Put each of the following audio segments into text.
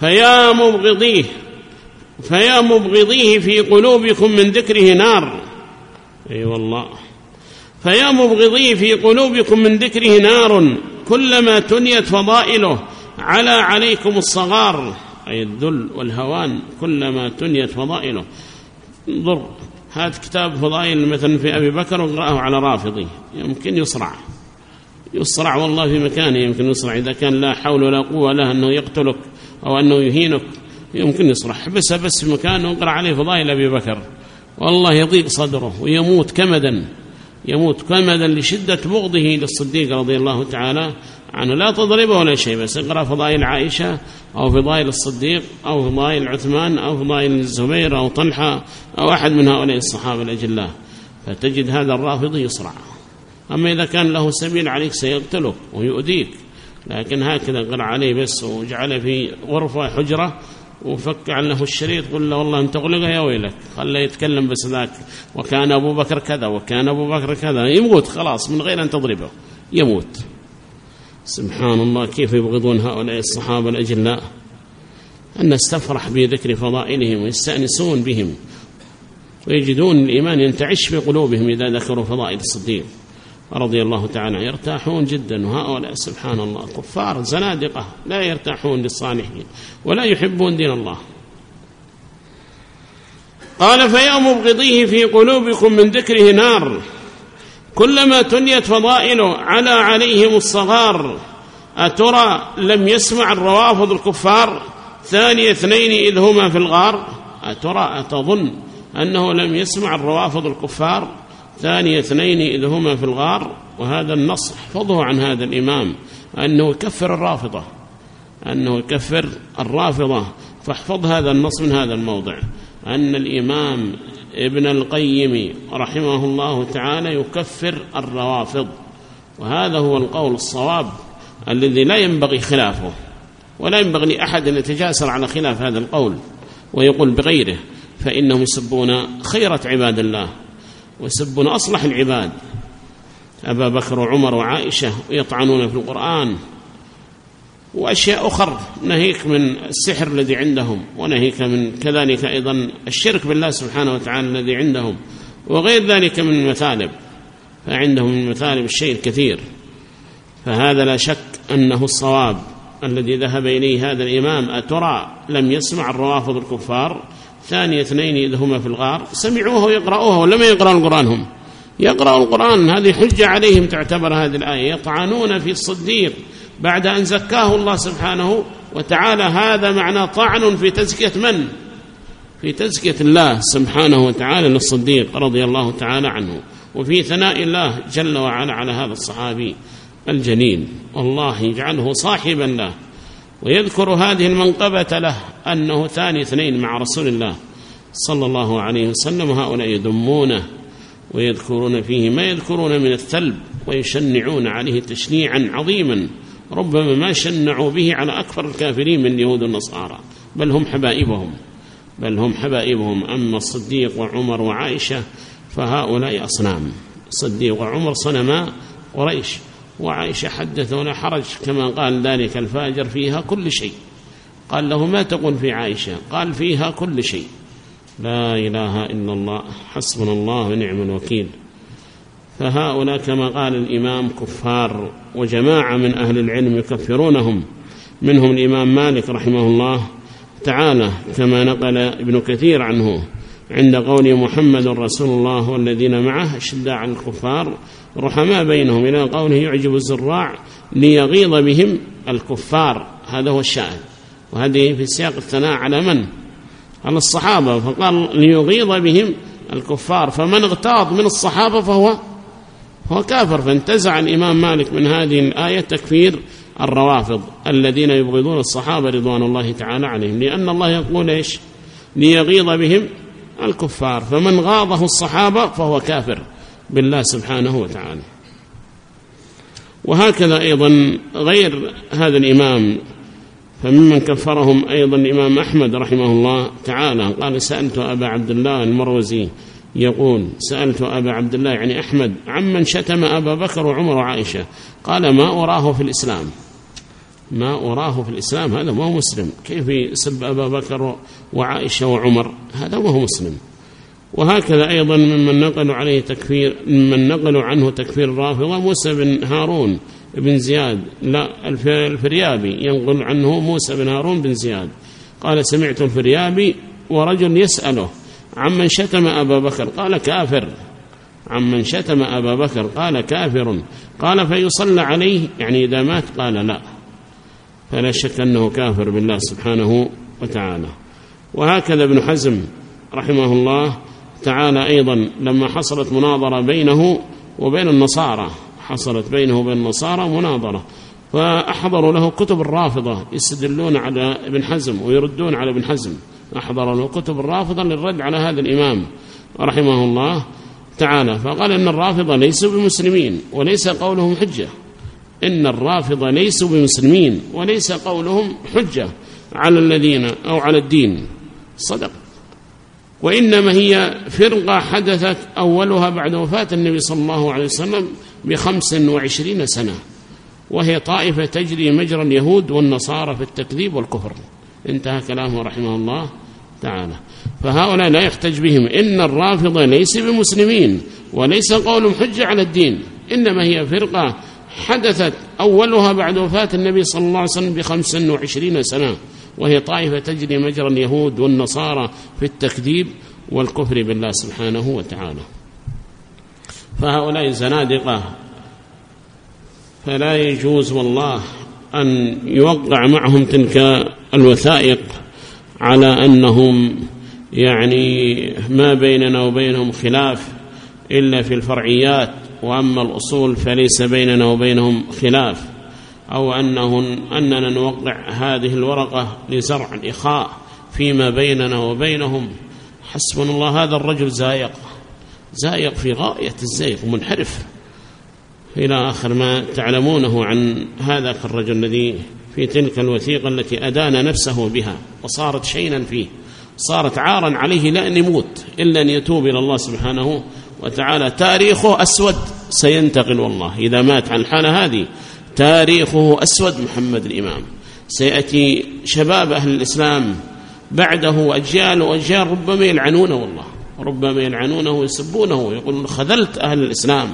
فيا مبغضيه في قلوبكم من ذكره نار. أي والله، فيا مبغضيه في قلوبكم من ذكره نار كلما تنيت فضائله على عليكم الصغار، أي الذل والهوان، كلما تنيت فضائله. انظر، هذا كتاب فضائل مثلا في أبي بكر وقرأه على رافضي يمكن يصرع والله في مكانه، يمكن يصرع إذا كان لا حول ولا قوة له أنه يقتلك أو أنه يهينك، يمكن يصرع. حبسه بس في مكانه وقرأ عليه فضائل أبي بكر، والله يضيق صدره ويموت كمدا لشدة بغضه للصديق رضي الله تعالى عنه. لا تضربه ولا شيء، بس اقرأ فضائل عائشة أو فضائل الصديق أو فضائل عثمان أو فضائل الزبير أو طلحة أو أحد من هؤلاء الصحابة الأجلاء، فتجد هذا الرافض يصرع. أما إذا كان له سبيل عليك سيقتلك ويؤذيك، لكن هكذا قرأ عليه بس وجعله في غرفة حجرة وفك عنه الشريط، قل له والله أنت أغلقه يا ويلك، خله يتكلم بس ذاك وكان أبو بكر كذا وكان أبو بكر كذا، يموت خلاص من غير أن تضربه يموت. سبحان الله، كيف يبغضون هؤلاء الصحابة الأجلاء. الناس تفرح بذكر فضائلهم ويستأنسون بهم ويجدون الإيمان ينتعش في قلوبهم إذا ذكروا فضائل الصديق رضي الله تعالى، يرتاحون جدا. وهؤلاء سبحان الله كفار زنادقة لا يرتاحون للصالحين ولا يحبون دين الله. قال فيا مبغضيه في قلوبكم من ذكره نار كلما تنيت فضائله على عليهم الصغار. أترى لم يسمع الروافض الكفار ثاني اثنين إذ هما في الغار؟ أتظن أنه لم يسمع الروافض الكفار ثاني اثنين إذ هما في الغار؟ وهذا النص احفظه عن هذا الإمام أنه يكفر الرافضة، فاحفظ هذا النص من هذا الموضع، أن الإمام ابن القيم رحمه الله تعالى يكفر الروافض، وهذا هو القول الصواب الذي لا ينبغي خلافه، ولا ينبغي لأحد أن يتجاسر على خلاف هذا القول ويقول بغيره، فإنهم يسبون خيرة عباد الله ويسبون أصلح العباد، أبا بكر وعمر وعائشة، ويطعنون في القرآن وأشياء أخرى، نهيك من السحر الذي عندهم، ونهيك من كذلك أيضا الشرك بالله سبحانه وتعالى الذي عندهم، وغير ذلك من المثالب، فعندهم من المثالب الشيء الكثير. فهذا لا شك أنه الصواب الذي ذهب إليه هذا الإمام. أترى لم يسمع الروافض الكفار ثاني اثنين إذ هما في الغار؟ سمعوه ويقرأوه ولم يقرأوا القرآن، هم يقرأوا القرآن، هذه حجة عليهم تعتبر هذه الآية. يطعنون في الصديق بعد أن زكاه الله سبحانه وتعالى، هذا معنى طعن في تزكية من؟ في تزكية الله سبحانه وتعالى للصديق رضي الله تعالى عنه، وفي ثناء الله جل وعلا على هذا الصحابي الجليل، والله يجعله صاحبا له ويذكر هذه المنقبة له أنه ثاني اثنين مع رسول الله صلى الله عليه وسلم. هؤلاء يدمونه ويذكرون فيه ما يذكرون من الثلب، ويشنعون عليه تشنيعا عظيما ربما ما شنعوا به على أكثر الكافرين من اليهود والنصارى، بل هم حبائبهم. أما الصديق وعمر وعائشة فهؤلاء أصنام. الصديق وعمر صنما قريش، وعائشة حدث ولا حرج كما قال ذلك الفاجر فيها كل شيء. قال له ما تقول في عائشة؟ قال فيها كل شيء. لا إله إلا الله، حسبنا الله ونعم الوكيل. فهؤلاء كما قال الإمام كفار، وجماعة من أهل العلم يكفرونهم، منهم الإمام مالك رحمه الله تعالى كما نقل ابن كثير عنه عند قول محمد رسول الله والذين معه أشداء على الكفار رحماء بينهم، إلى قوله يعجب الزراع ليغيظ بهم الكفار. هذا هو الشاهد، وهذه في سياق الثناء على من؟ على الصحابة، فقال ليغيظ بهم الكفار، فمن اغتاظ من الصحابة فهو كافر. فانتزع الإمام مالك من هذه الآية تكفير الروافض الذين يبغضون الصحابة رضوان الله تعالى عليهم، لأن الله يقول إيش؟ ليغيظ بهم الكفار، فمن غاضه الصحابة فهو كافر بالله سبحانه وتعالى. وهكذا أيضا غير هذا الإمام، فممن كفرهم أيضا الإمام أحمد رحمه الله تعالى قال سألت أبا عبد الله المروزي، يقول سألت أبا عبد الله يعني أحمد عمن شتم أبا بكر وعمر وعائشة، قال ما أراه في الإسلام، ما أراه في الإسلام هذا ما هو مسلم. كيف يسب أبا بكر وعائشة وعمر؟ هذا ما هو مسلم. وهكذا أيضا ممن نقلوا عنه تكفير الرافضة موسى بن هارون بن زياد، لا الفريابي ينقل عنه موسى بن هارون بن زياد قال سمعت الفريابي ورجل يسأله عمن شتم أبا بكر قال كافر، عمن شتم أبا بكر قال كافر، قال فيصلى عليه يعني إذا مات؟ قال لا، فلا شك أنه كافر بالله سبحانه وتعالى. وهكذا ابن حزم رحمه الله تعالى أيضا لما حصلت مناظرة بينه وبين النصارى، حصلت بينه وبين النصارى مناظرة، فأحضروا له كتب الرافضة يستدلون على ابن حزم ويردون على ابن حزم، أحضروا له كتب الرافضة للرد على هذا الإمام رحمه الله تعالى، فقال إن الرافضة ليسوا بمسلمين وليس قولهم حجة، إن الرافضة ليسوا بمسلمين وليس قولهم حجة على الذين أو على الدين، صدق، وإنما هي فرقة حدثت أولها بعد وفاة النبي صلى الله عليه وسلم ب25 سنة، وهي طائفة تجري مجرى اليهود والنصارى في التكذيب والكفر. انتهى كلامه رحمه الله تعالى. فهؤلاء لا يحتج بهم، إن الرافضة ليس بمسلمين وليس قولهم حجة على الدين، إنما هي فرقة حدثت أولها بعد وفاة النبي صلى الله عليه وسلم ب25 سنة، وهي طائفة تجري مجرى اليهود والنصارى في التكذيب والكفر بالله سبحانه وتعالى. فهؤلاء زنادقة، فلا يجوز والله أن يوقع معهم تلك الوثائق على أنهم يعني ما بيننا وبينهم خلاف إلا في الفرعيات، وأما الأصول فليس بيننا وبينهم خلاف، أو أننا نوقع هذه الورقة لزرع الإخاء فيما بيننا وبينهم. حسبنا الله، هذا الرجل زايق في غاية الزيق، منحرف إلى آخر ما تعلمونه عن هذا الرجل الذي في تلك الوثيقة التي أدان نفسه بها وصارت شينا فيه، صارت عارا عليه لا أن يموت إلا أن يتوب إلى الله سبحانه وتعالى. تاريخه أسود سينتقل والله إذا مات عن الحالة هذه، تاريخه أسود محمد الإمام. سيأتي شباب أهل الإسلام بعده وأجيال وأجيال ربما يلعنونه، والله ربما يلعنونه ويسبونه ويقولون خذلت أهل الإسلام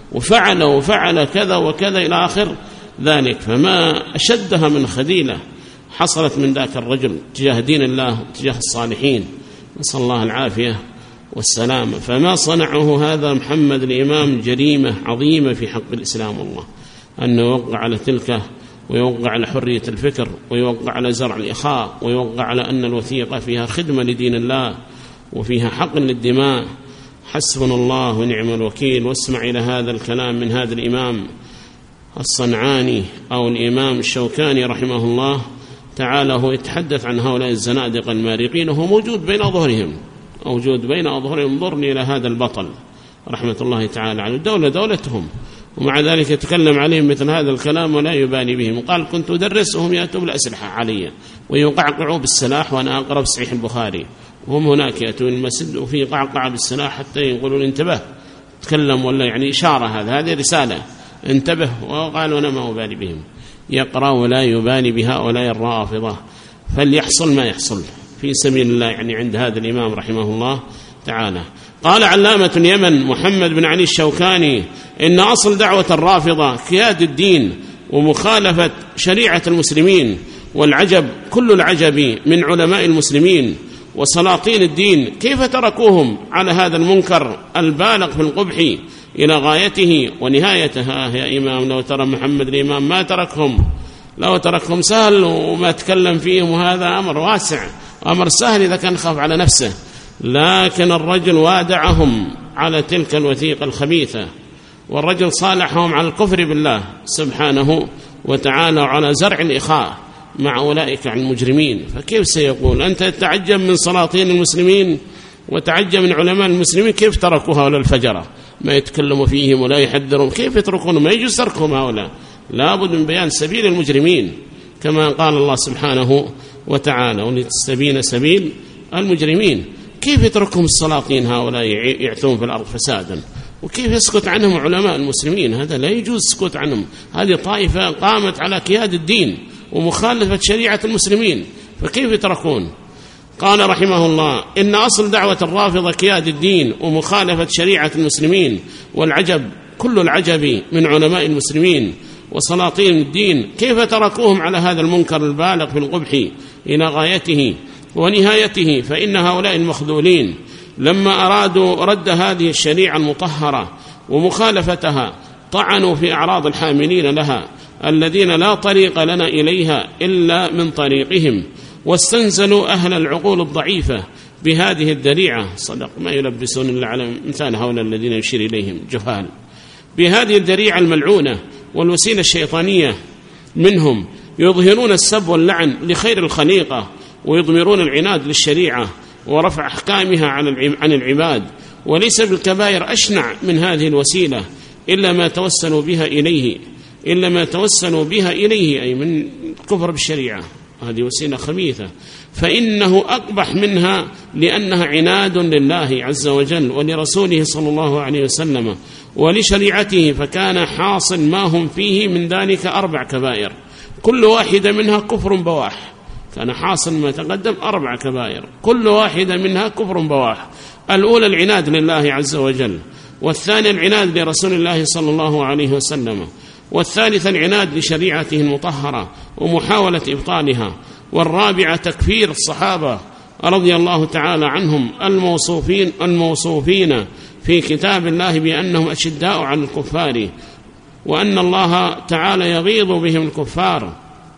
وفعل كذا وكذا إلى آخر ذلك. فما أشدها من خذيلة حصلت من ذاك الرجل تجاه دين الله تجاه الصالحين، نسأل الله العافية والسلامة. فما صنعه هذا محمد الإمام جريمة عظيمة في حق الإسلام، والله أنه يوقع على تلك، ويوقع على حرية الفكر، ويوقع على زرع الإخاء، ويوقع على أن الوثيقة فيها خدمة لدين الله وفيها حق للدماء. حسبنا الله ونعم الوكيل. واسمع إلى هذا الكلام من هذا الإمام الصنعاني أو الإمام الشوكاني رحمه الله تعالى، هو يتحدث عن هؤلاء الزنادقة المارقين وهو موجود بين أظهرهم، انظرني إلى هذا البطل رحمة الله تعالى على الدولة دولتهم، ومع ذلك يتكلم عليهم مثل هذا الكلام ولا يبالي بهم. وقال كنت أدرسهم يأتوا بالأسلحة علي ويقعقعوا بالسلاح وأنا أقرأ صحيح البخاري، وهم هناك يأتوا المسجد وفي قعقع بالسلاح حتى يقولون انتبه تكلم، ولا يعني إشارة، هذه رسالة انتبه. وقالوا أنا ما أبالي بهم، يقرأ ولا يبالي بهؤلاء الرافضة. فليحصل ما يحصل في سبيل الله يعني عند هذا الإمام رحمه الله تعالى. قال علامة اليمن محمد بن علي الشوكاني إن أصل دعوة الرافضة كياد الدين ومخالفة شريعة المسلمين، والعجب كل العجب من علماء المسلمين وسلاطين الدين كيف تركوهم على هذا المنكر البالغ في القبح إلى غايته ونهايتها. يا إمام لو ترى محمد الإمام ما تركهم، لو تركهم سهل وما تكلم فيهم، وهذا أمر واسع وأمر سهل إذا كان خاف على نفسه، لكن الرجل وادعهم على تلك الوثيقة الخبيثة، والرجل صالحهم على الكفر بالله سبحانه وتعالى وعلى زرع الإخاء مع أولئك المجرمين. فكيف سيقول أنت تعجب من سلاطين المسلمين وتعجب من علماء المسلمين كيف تركوا هؤلاء الفجرة، ما يتكلموا فيهم ولا يحذرهم، كيف يتركون؟ ما يجوز تركهم هؤلاء، لابد من بيان سبيل المجرمين كما قال الله سبحانه وتعالى ولتستبين سبيل المجرمين. كيف يتركهم السلاطين هؤلاء يعثون في الأرض فسادا، وكيف يسكت عنهم علماء المسلمين؟ هذا لا يجوز السكوت عنهم. هذه طائفة قامت على كياد الدين ومخالفة شريعة المسلمين، فكيف يتركون؟ قال رحمه الله: إن أصل دعوة الرافضة كياد الدين ومخالفة شريعة المسلمين، والعجب كل العجب من علماء المسلمين وسلاطين الدين كيف تركوهم على هذا المنكر البالغ في القبح إلى غايته ونهايته. فإن هؤلاء المخذولين لما أرادوا رد هذه الشريعة المطهرة ومخالفتها طعنوا في أعراض الحاملين لها الذين لا طريق لنا إليها إلا من طريقهم، واستنزلوا أهل العقول الضعيفة بهذه الذريعة. صدق، ما يلبسون إلا على مثال هؤلاء الذين يشير إليهم جهال. بهذه الذريعة الملعونة والوسيلة الشيطانية منهم يظهرون السب واللعن لخير الخليقة، ويضمرون العناد للشريعة ورفع أحكامها عن العباد. وليس بالكبائر أشنع من هذه الوسيلة إلا ما توسلوا بها إليه أي من كفر بالشريعة. هذه وسيلة خبيثة، فإنه أقبح منها لأنها عناد لله عز وجل ولرسوله صلى الله عليه وسلم ولشريعته. فكان حاصل ما هم فيه من ذلك 4 كبائر، كل واحدة منها كفر بواح. كان حاصل ما تقدم 4 كبائر، كل واحدة منها كفر بواح. الأولى العناد لله عز وجل، والثانية العناد لرسول الله صلى الله عليه وسلم، والثالثة العناد لشريعته المطهرة ومحاولة إبطالها، والرابعة تكفير الصحابة رضي الله تعالى عنهم الموصوفين في كتاب الله بأنهم أشداء على الكفار، وأن الله تعالى يغيظ بهم الكفار،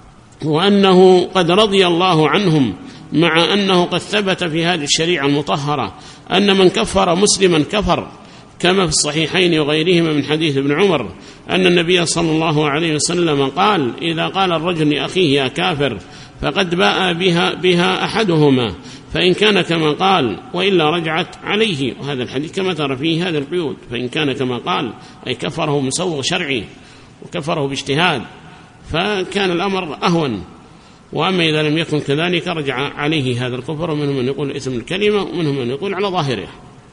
وأنه قد رضي الله عنهم، مع أنه قد ثبت في هذه الشريعة المطهرة أن من كفر مسلما كفر، كما في الصحيحين وغيرهما من حديث ابن عمر أن النبي صلى الله عليه وسلم قال: إذا قال الرجل لأخيه يا كافر فقد باء بها أحدهما، فإن كان كما قال وإلا رجعت عليه. وهذا الحديث كما ترى فيه هذا القيود، فإن كان كما قال أي كفره مسوغ شرعي وكفره باجتهاد، فكان الأمر أهون. وأما إذا لم يكن كذلك رجع عليه هذا الكفر، ومنهم من يقول إثم الكلمة ومنهم من يقول على ظاهره.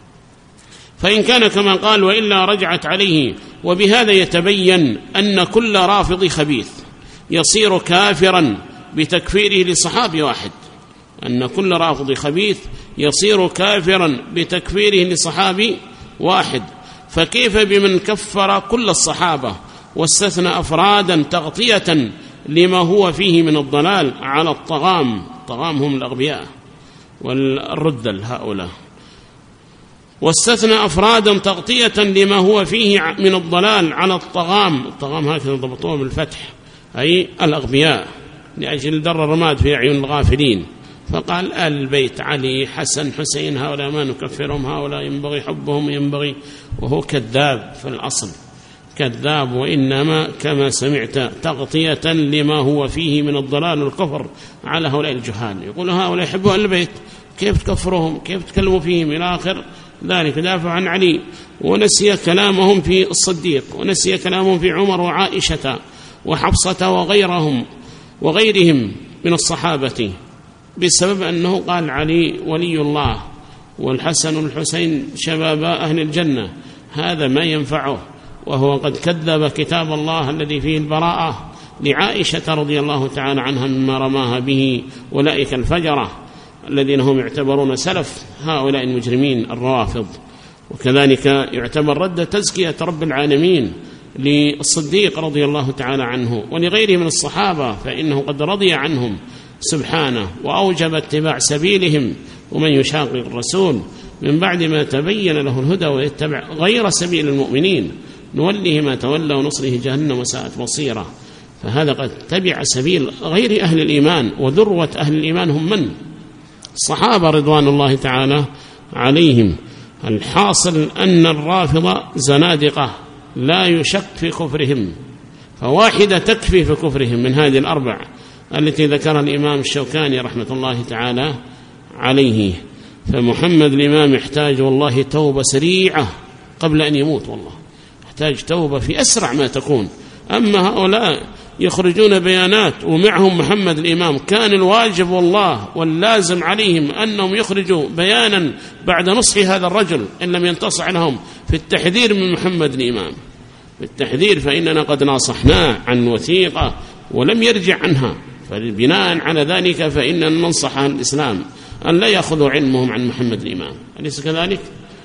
فإن كان كما قال وإلا رجعت عليه. وبهذا يتبين أن كل رافض خبيث يصير كافرا بتكفيره لصحابي واحد، أن كل رافض خبيث يصير كافرا بتكفيره لصحابي واحد. فكيف بمن كفر كل الصحابة واستثنى أفرادا تغطية لما هو فيه من الضلال على الطغام هم الأغبياء والردل هؤلاء، واستثنى أفرادا تغطية لما هو فيه من الضلال على الطغام هكذا ضبطوه بالفتح، أي الأغبياء، لأجل در الرماد في أعين الغافلين. فقال آل البيت علي حسن حسين هؤلاء ما نكفرهم، هؤلاء ينبغي حبهم ينبغي، وهو كذاب في الأصل، كذاب، وإنما كما سمعت تغطية لما هو فيه من الضلال والكفر على هؤلاء الجهال. يقول هؤلاء يحبوا أهل البيت، كيف تكفرهم، كيف تكلموا فيهم إلى آخر ذلك. دافع عن علي، ونسي كلامهم في الصديق، ونسي كلامهم في عمر وعائشة وحفصة وغيرهم من الصحابة، بسبب أنه قال علي ولي الله والحسن والحسين شباب أهل الجنة. هذا ما ينفعه، وهو قد كذب كتاب الله الذي فيه البراءة لعائشة رضي الله تعالى عنها مما رماها به أولئك الفجرة الذين هم يعتبرون سلف هؤلاء المجرمين الروافض. وكذلك يعتبر رد تزكية رب العالمين للصديق رضي الله تعالى عنه ولغيره من الصحابة، فإنه قد رضي عنهم سبحانه وأوجب اتباع سبيلهم. ومن يشاقق الرسول من بعد ما تبين له الهدى ويتبع غير سبيل المؤمنين نوله ما تولى ونصره جهنم وساءت مصيره. فهذا قد تبع سبيل غير أهل الإيمان، وذروة أهل الإيمان هم من؟ الصحابة رضوان الله تعالى عليهم. الحاصل أن الرافضة زنادقة لا يشك في كفرهم، فواحدة تكفي في كفرهم من هذه الأربع التي ذكرها الإمام الشوكاني رحمة الله تعالى عليه. فمحمد الإمام يحتاج والله توبة سريعة قبل أن يموت، والله يحتاج توبة في أسرع ما تكون. أما هؤلاء يخرجون بيانات ومعهم محمد الإمام، كان الواجب والله واللازم عليهم أنهم يخرجوا بيانا بعد نصح هذا الرجل إن لم ينتصع لهم في التحذير من محمد الإمام، في التحذير، فإننا قد ناصحناه عن وثيقة ولم يرجع عنها، فبناء على ذلك فإن ننصح الإسلام أن لا يأخذوا علمهم عن محمد الإمام، أليس كذلك؟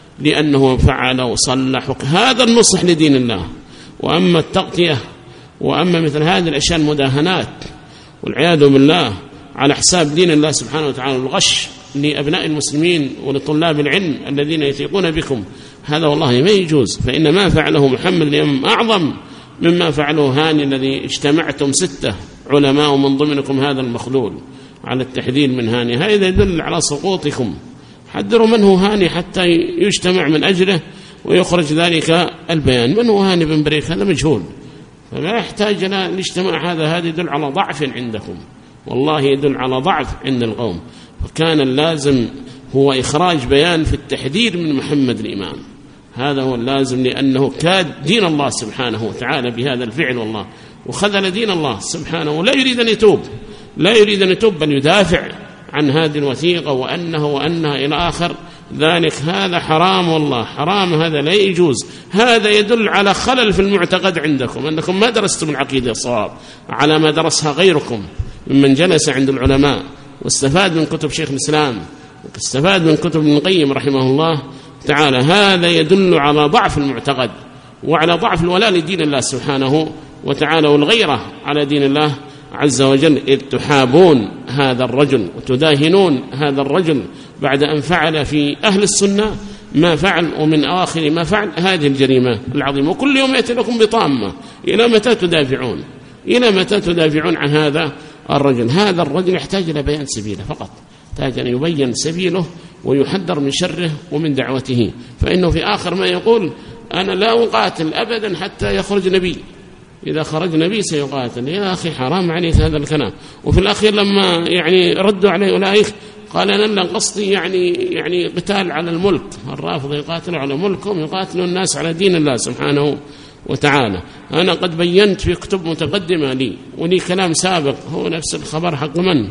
لأنه فعل وصلح، هذا النصح لدين الله. وأما التغطية وأما مثل هذه الأشياء المداهنات والعياذ بالله على حساب دين الله سبحانه وتعالى، الغش لأبناء المسلمين ولطلاب العلم الذين يثيقون بكم، هذا والله ما يجوز. فإن ما فعله محمد الإمام أعظم مما فعله هاني الذي اجتمعتم 6 علماء ومن ضمنكم هذا المخلول على التحذير من هاني. هذا يدل على سقوطكم. حذروا من هو هاني حتى يجتمع من أجله ويخرج ذلك البيان. من هو هاني بن بريك؟ هذا مجهول، فما يحتاج إلى الاجتماع هذا يدل على ضعف عندكم، والله يدل على ضعف عند القوم. فكان اللازم هو إخراج بيان في التحذير من محمد الإمام، هذا هو اللازم، لأنه كاد دين الله سبحانه وتعالى بهذا الفعل والله، وخذل دين الله سبحانه، ولا يريد أن يتوب، لا يريد أن يتوب، بل يدافع عن هذه الوثيقة وأنها إلى آخر ذلك. هذا حرام والله، حرام، هذا لا يجوز. هذا يدل على خلل في المعتقد عندكم، أنكم ما درستم العقيدة الصواب على ما درسها غيركم ممن جلس عند العلماء واستفاد من كتب شيخ الإسلام واستفاد من كتب ابن القيم رحمه الله تعالى. هذا يدل على ضعف المعتقد وعلى ضعف الولاء لدين الله سبحانه وتعالى والغيرة على دين الله عز وجل، إذ تحابون هذا الرجل وتداهنون هذا الرجل بعد أن فعل في أهل السنة ما فعل، ومن آخر ما فعل هذه الجريمة العظيمة. وكل يوم يأتي لكم بطامة. إلى متى تدافعون؟ إلى متى تدافعون عن هذا الرجل؟ هذا الرجل يحتاج إلى بيان سبيله فقط، يحتاج أن يبين سبيله ويحذر من شره ومن دعوته. فإنه في آخر ما يقول: أنا لا أقاتل أبدا حتى يخرج نبي، إذا خرج نبي سيقاتل. يا أخي حرام عليك هذا الكلام. وفي الأخير لما ردوا عليه أولئك قال: أنا قصدي يعني قتال على الملك، الرافض يقاتلوا على ملكهم، يقاتلوا الناس على دين الله سبحانه وتعالى. أنا قد بينت في كتب متقدمة لي ولي كلام سابق، هو نفس الخبر حق من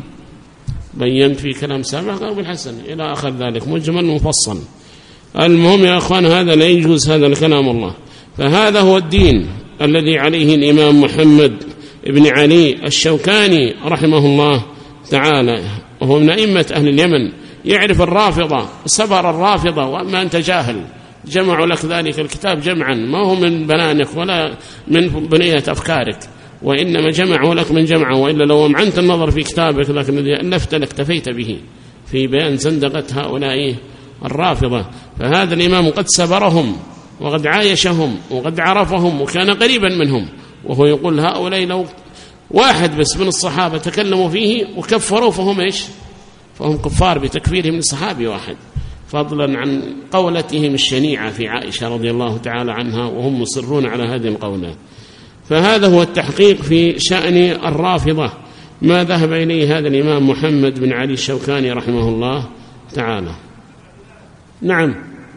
بينت في كلام سابق أبو الحسن إلى آخر ذلك، مجمل مفصل. المهم يا أخوان، هذا لا يجوز، هذا الكلام الله. فهذا هو الدين الذي عليه الإمام محمد بن علي الشوكاني رحمه الله تعالى، وهو من أئمة أهل اليمن، يعرف الرافضة، سبر الرافضة. وأما أنت جاهل، جمعوا لك ذلك الكتاب جمعا، ما هو من بنانك ولا من بنية أفكارك، وإنما جمعوا لك من جمعه. وإلا لو أمعنت النظر في كتابك لكن الذي ألفت لاكتفيت به في بيان زندقة هؤلاء الرافضة. فهذا الإمام قد سبرهم وقد عايشهم وقد عرفهم وكان قريبا منهم، وهو يقول: هؤلاء لو واحد بس من الصحابة تكلموا فيه وكفروا فهم إيش؟ فهم كفار بتكفيرهم من الصحابي واحد، فضلا عن قولتهم الشنيعة في عائشة رضي الله تعالى عنها، وهم مصرون على هذه القولة. فهذا هو التحقيق في شأن الرافضة، ما ذهب إليه هذا الإمام محمد بن علي الشوكاني رحمه الله تعالى. نعم،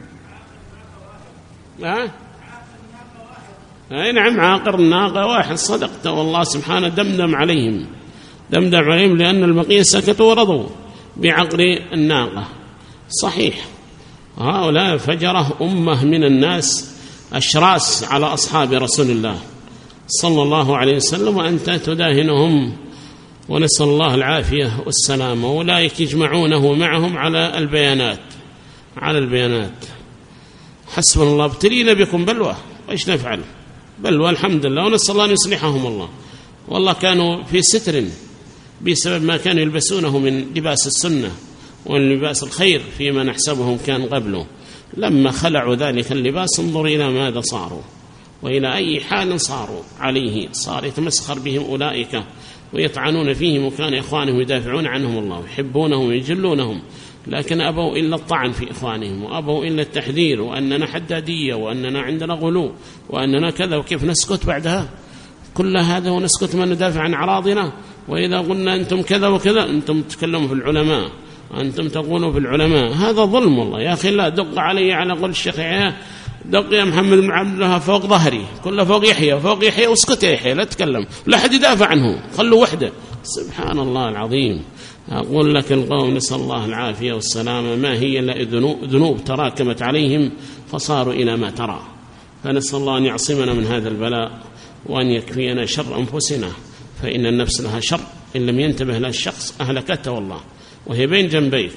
نعم، عاقر الناقة واحد، صدقت والله سبحانه دمدم عليهم لأن البقية سكتوا ورضوا بعقر الناقة. صحيح، هؤلاء فجرة أمة من الناس أشراس على أصحاب رسول الله صلى الله عليه وسلم، وأنت تداهنهم، ونسأل الله العافية والسلام. أولئك يجمعونه معهم على البيانات. حسبنا الله، ابتلينا بكم بلوى، وإيش نفعل؟ بلوى الحمد لله، ونسأل الله أن يصلحهم الله. والله كانوا في ستر بسبب ما كانوا يلبسونه من لباس السنة واللباس الخير فيما نحسبهم كان قبله. لما خلعوا ذلك اللباس انظر إلى ماذا صاروا وإلى أي حال صاروا عليه. صار يتمسخر بهم أولئك ويطعنون فيهم، وكان إخوانهم يدافعون عنهم الله ويحبونهم ويجلونهم، لكن أبوا إلا الطعن في إخوانهم، وأبوا إلا التحذير، وأننا حدادية، وأننا عندنا غلو، وأننا كذا. وكيف نسكت بعدها كل هذا ونسكت ما ندافع عن أراضنا؟ وإذا قلنا أنتم كذا وكذا، أنتم تتكلموا في العلماء، أنتم تقولوا في العلماء، هذا ظلم والله. يا أخي لا دق علي على قول الشيخ يحيى، دق يا محمد بن عبد الله فوق ظهري، كله فوق يحيى، واسكت يا يحيى، لا تتكلم، لا حد يدافع عنه، خلوا وحده. سبحان الله العظيم. أقول لك القوم نسأل الله العافية والسلامة، ما هي إلا ذنوب تراكمت عليهم فصاروا إلى ما ترى. فنسأل الله أن يعصمنا من هذا البلاء، وأن يكفينا شر أنفسنا، فإن النفس لها شر إن لم ينتبه لها الشخص أهلكته والله، وهي بين جنبيك.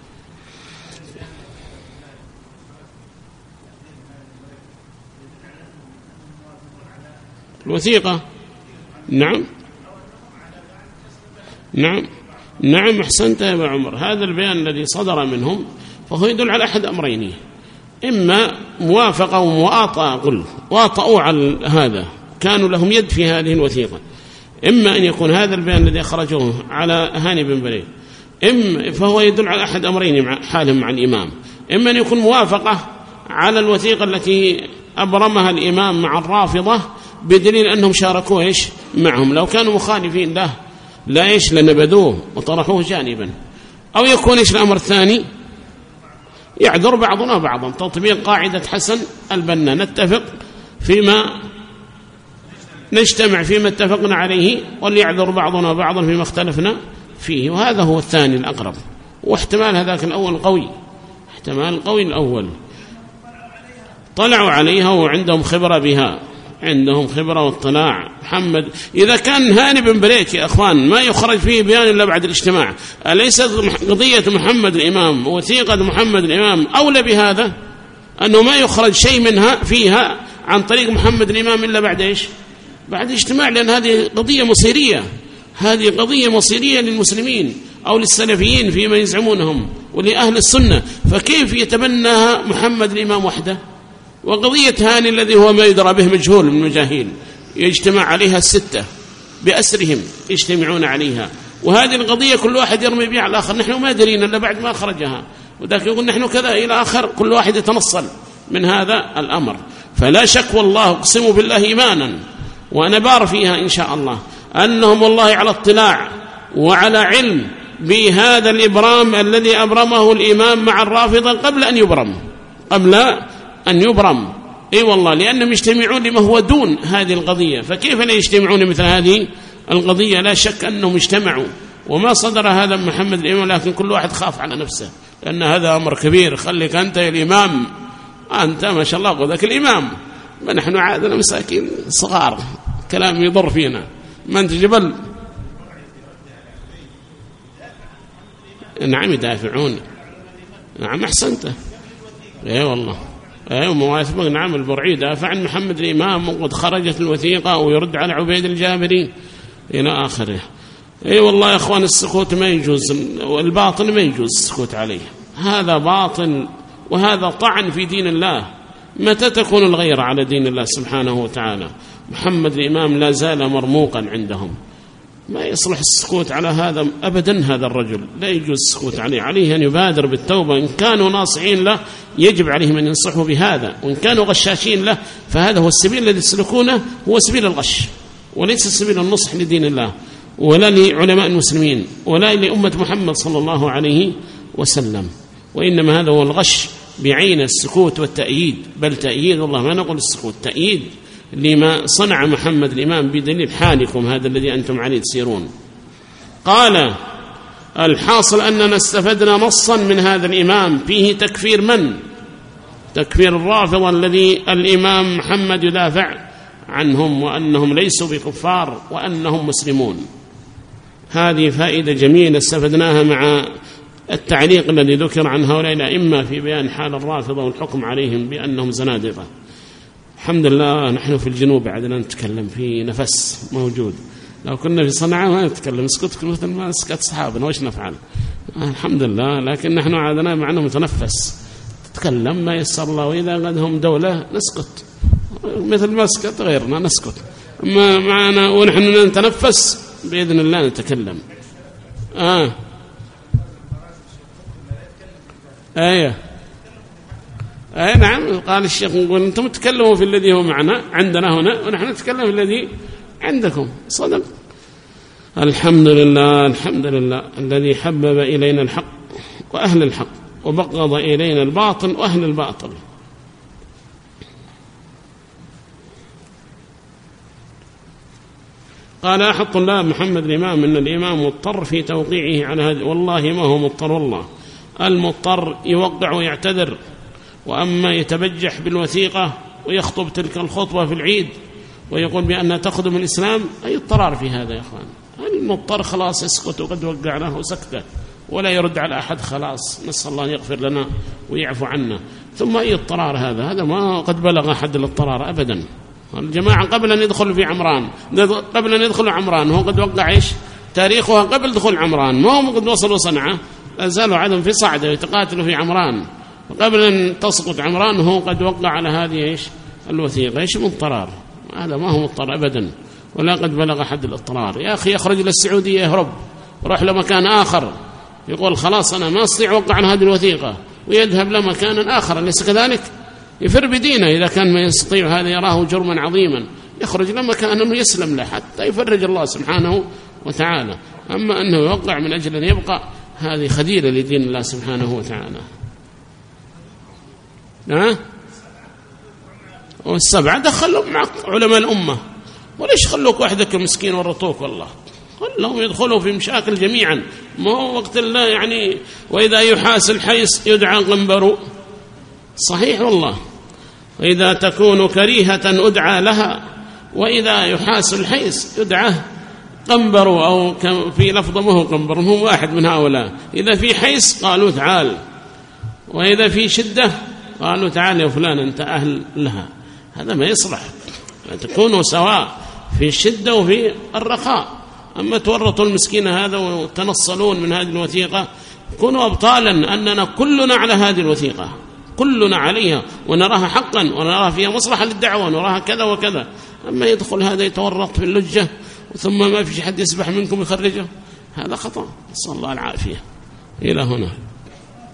الوثيقة نعم نعم نعم أحسنت يا أبا عمر. هذا البيان الذي صدر منهم فهو يدل على أحد أمرين: إما موافقة ومواطأة، قل واطأوا على هذا، كانوا لهم يد في هذه الوثيقة. إما أن يكون هذا البيان الذي أخرجوه على هاني بن بريد فهو يدل على أحد أمرين حالهم مع الإمام: إما أن يكون موافقة على الوثيقة التي أبرمها الإمام مع الرافضة بدليل أنهم شاركوه إيش معهم، لو كانوا مخالفين له لا إيش لنبذوه وطرحوه جانبا. أو يكون إيش الأمر الثاني: يعذر بعضنا بعضا، تطبيق قاعدة حسن البنا: نتفق فيما نجتمع فيما اتفقنا عليه، وليعذر بعضنا بعضا فيما اختلفنا فيه. وهذا هو الثاني الأقرب، واحتمال هذاك الأول قوي، احتمال قوي الأول. طلعوا عليها وعندهم خبرة بها، عندهم خبرة واطلاع. محمد إذا كان هاني بن بريك يا أخوان ما يخرج فيه بيان إلا بعد الاجتماع، أليست قضية محمد الإمام وثيقة محمد الإمام أولى بهذا؟ أنه ما يخرج شيء منها فيها عن طريق محمد الإمام إلا بعد إيش؟ بعد اجتماع، لأن هذه قضية مصيرية، هذه قضية مصيرية للمسلمين أو للسلفيين فيما يزعمونهم ولأهل السنة، فكيف يتبناها محمد الإمام وحده؟ وقضية هاني الذي هو ما يدرى به مجهول من المجاهيل يجتمع عليها الستة بأسرهم يجتمعون عليها، وهذه القضية كل واحد يرمي بها على الآخر، نحن ما درينا إلا بعد ما خرجها، وذاك يقول نحن كذا إلى آخر، كل واحد يتنصل من هذا الأمر. فلا شك والله أقسم بالله إيمانا وأنا بار فيها إن شاء الله أنهم والله على اطلاع وعلى علم بهذا الإبرام الذي أبرمه الإمام مع الرافضة قبل أن يبرم. أي والله، لأنهم يجتمعون لما هو دون هذه القضية، فكيف لا يجتمعون مثل هذه القضية؟ لا شك أنهم اجتمعوا، وما صدر هذا من محمد الإمام، لكن كل واحد خاف على نفسه، لأن هذا أمر كبير. خليك أنت يا الإمام، أنت ما شاء الله قدك الإمام، ما نحن عادنا مساكين صغار، كلام يضر فينا، ما أنت جبل. نعم يدافعون، نعم أحسنت، اي والله، ايوه موافق. نعم البرعي دافع عن محمد الإمام وقد خرجت الوثيقة ويرد على عبيد الجابري إلى آخره. اي والله يا اخوان، السكوت ما يجوز، والباطل ما يجوز السكوت عليه، هذا باطل وهذا طعن في دين الله. متى تكون الغيرة على دين الله سبحانه وتعالى؟ محمد الإمام لا زال مرموقا عندهم، ما يصلح السكوت على هذا أبدا. هذا الرجل لا يجوز السكوت عليه، عليه أن يبادر بالتوبة. إن كانوا ناصحين له يجب عليهم أن ينصحوا بهذا، وإن كانوا غشاشين له فهذا هو السبيل الذي يسلكونه، هو سبيل الغش وليس سبيل النصح لدين الله ولا لعلماء المسلمين ولا لأمة محمد صلى الله عليه وسلم، وإنما هذا هو الغش بعين السكوت والتأييد، بل تأييد والله ما نقول السكوت، تأييد لما صنع محمد الإمام بدليل حالكم هذا الذي أنتم عليه تسيرون. قال: الحاصل أننا استفدنا نصا من هذا الإمام فيه تكفير من؟ تكفير الرافضة الذي الإمام محمد يدافع عنهم وأنهم ليسوا بكفار وأنهم مسلمون. هذه فائدة جميلة استفدناها مع التعليق الذي ذكر عن هؤلاء الأئمة في بيان حال الرافضة والحكم عليهم بأنهم زنادقة. الحمد لله نحن في الجنوب عندنا نتكلم في نفس موجود، لو كنا في صنعاء ما نتكلم، نسكت مثل ما نسكت أصحابنا، وش نفعل؟ الحمد لله، لكن نحن عادنا معنا متنفس، تتكلم ما يسر الله، وإذا قدهم دولة نسكت مثل ما سكت غيرنا نسكت، ما معنا ونحن نتنفس بإذن الله نتكلم. أي نعم، قال الشيخ نقول أنتم تتكلموا في الذي هو معنا عندنا هنا، ونحن نتكلم في الذي عندكم. صدق. الحمد لله، الحمد لله الذي حبب إلينا الحق وأهل الحق وبغض إلينا الباطل وأهل الباطل. قال أحد طلاب محمد الإمام إن الإمام مضطر في توقيعه على هذا. والله ما هو مضطر، والله المضطر يوقع ويعتذر، وأما يتبجح بالوثيقة ويخطب تلك الخطبة في العيد ويقول بأنها تخدم الإسلام، أي اضطرار في هذا يا أخوان؟ مضطر خلاص يسكت، وقد وقعناه سكتة ولا يرد على أحد، خلاص نسأل الله أن يغفر لنا ويعفو عنا. ثم أي اضطرار هذا ما قد بلغ حد الاضطرار أبدا. الجماعة قبل أن يدخل في عمران، قبل أن يدخل عمران هو قد وقع إيش تاريخها قبل دخول عمران، ما هم قد وصلوا صنعاء، زالوا عدم في صعدة يتقاتلوا في عمران، وقبل أن تسقط عمران هو قد وقع على هذه إيش الوثيقة. إيش مضطرار؟ هذا ما هو مضطر أبدا، ولا قد بلغ حد الاضطرار. يا أخي يخرج للسعودية يهرب، يروح لمكان آخر، يقول خلاص أنا ما أستطيع وقع عن هذه الوثيقة، ويذهب لمكان آخر، أليس كذلك؟ يفر بدينه إذا كان ما يستطيع، هذا يراه جرما عظيما، يخرج لمكان أنه يسلم له حتى يفرج الله سبحانه وتعالى. أما أنه يوقع من أجل أن يبقى، هذه خديرة لدين الله سبحانه وتعالى. والسبعة دخلوا مع علماء الأمة، وليش خلوك وحدك مسكين ورطوك؟ والله خلهم يدخلوا في مشاكل جميعا، ما هو وقت الله يعني. وإذا يحاس الحيس يدعى قنبر، صحيح والله. وإذا تكون كريهة أدعى لها، وإذا يحاس الحيس يدعى قنبر، أو في لفظ ما هو قنبر، هو واحد من هؤلاء. إذا في حيس قالوا تعال، وإذا في شدة قالوا تعال يا فلان أنت أهل لها. هذا ما يصلح، تكونوا سواء في الشدة وفي الرخاء. أما تورطوا المسكين هذا وتنصلون من هذه الوثيقة، كونوا أبطالا أننا كلنا على هذه الوثيقة، كلنا عليها ونراها حقا، ونراها فيها مصلحة للدعوة، ونراها كذا وكذا. أما يدخل هذا يتورط في اللجة ثم ما في حد يسبح منكم يخرجه، هذا خطأ، نسأل الله العافية. إلى هنا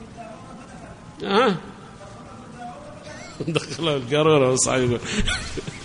دخل القارورة وصعيبة